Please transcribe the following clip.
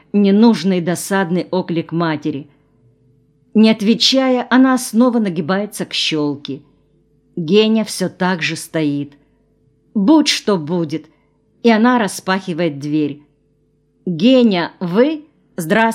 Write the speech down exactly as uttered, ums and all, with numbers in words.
ненужный досадный оклик матери. Не отвечая, она снова нагибается к щелке. Геня все так же стоит. Будь что будет, и она распахивает дверь. «Геня, вы? Здравствуйте!»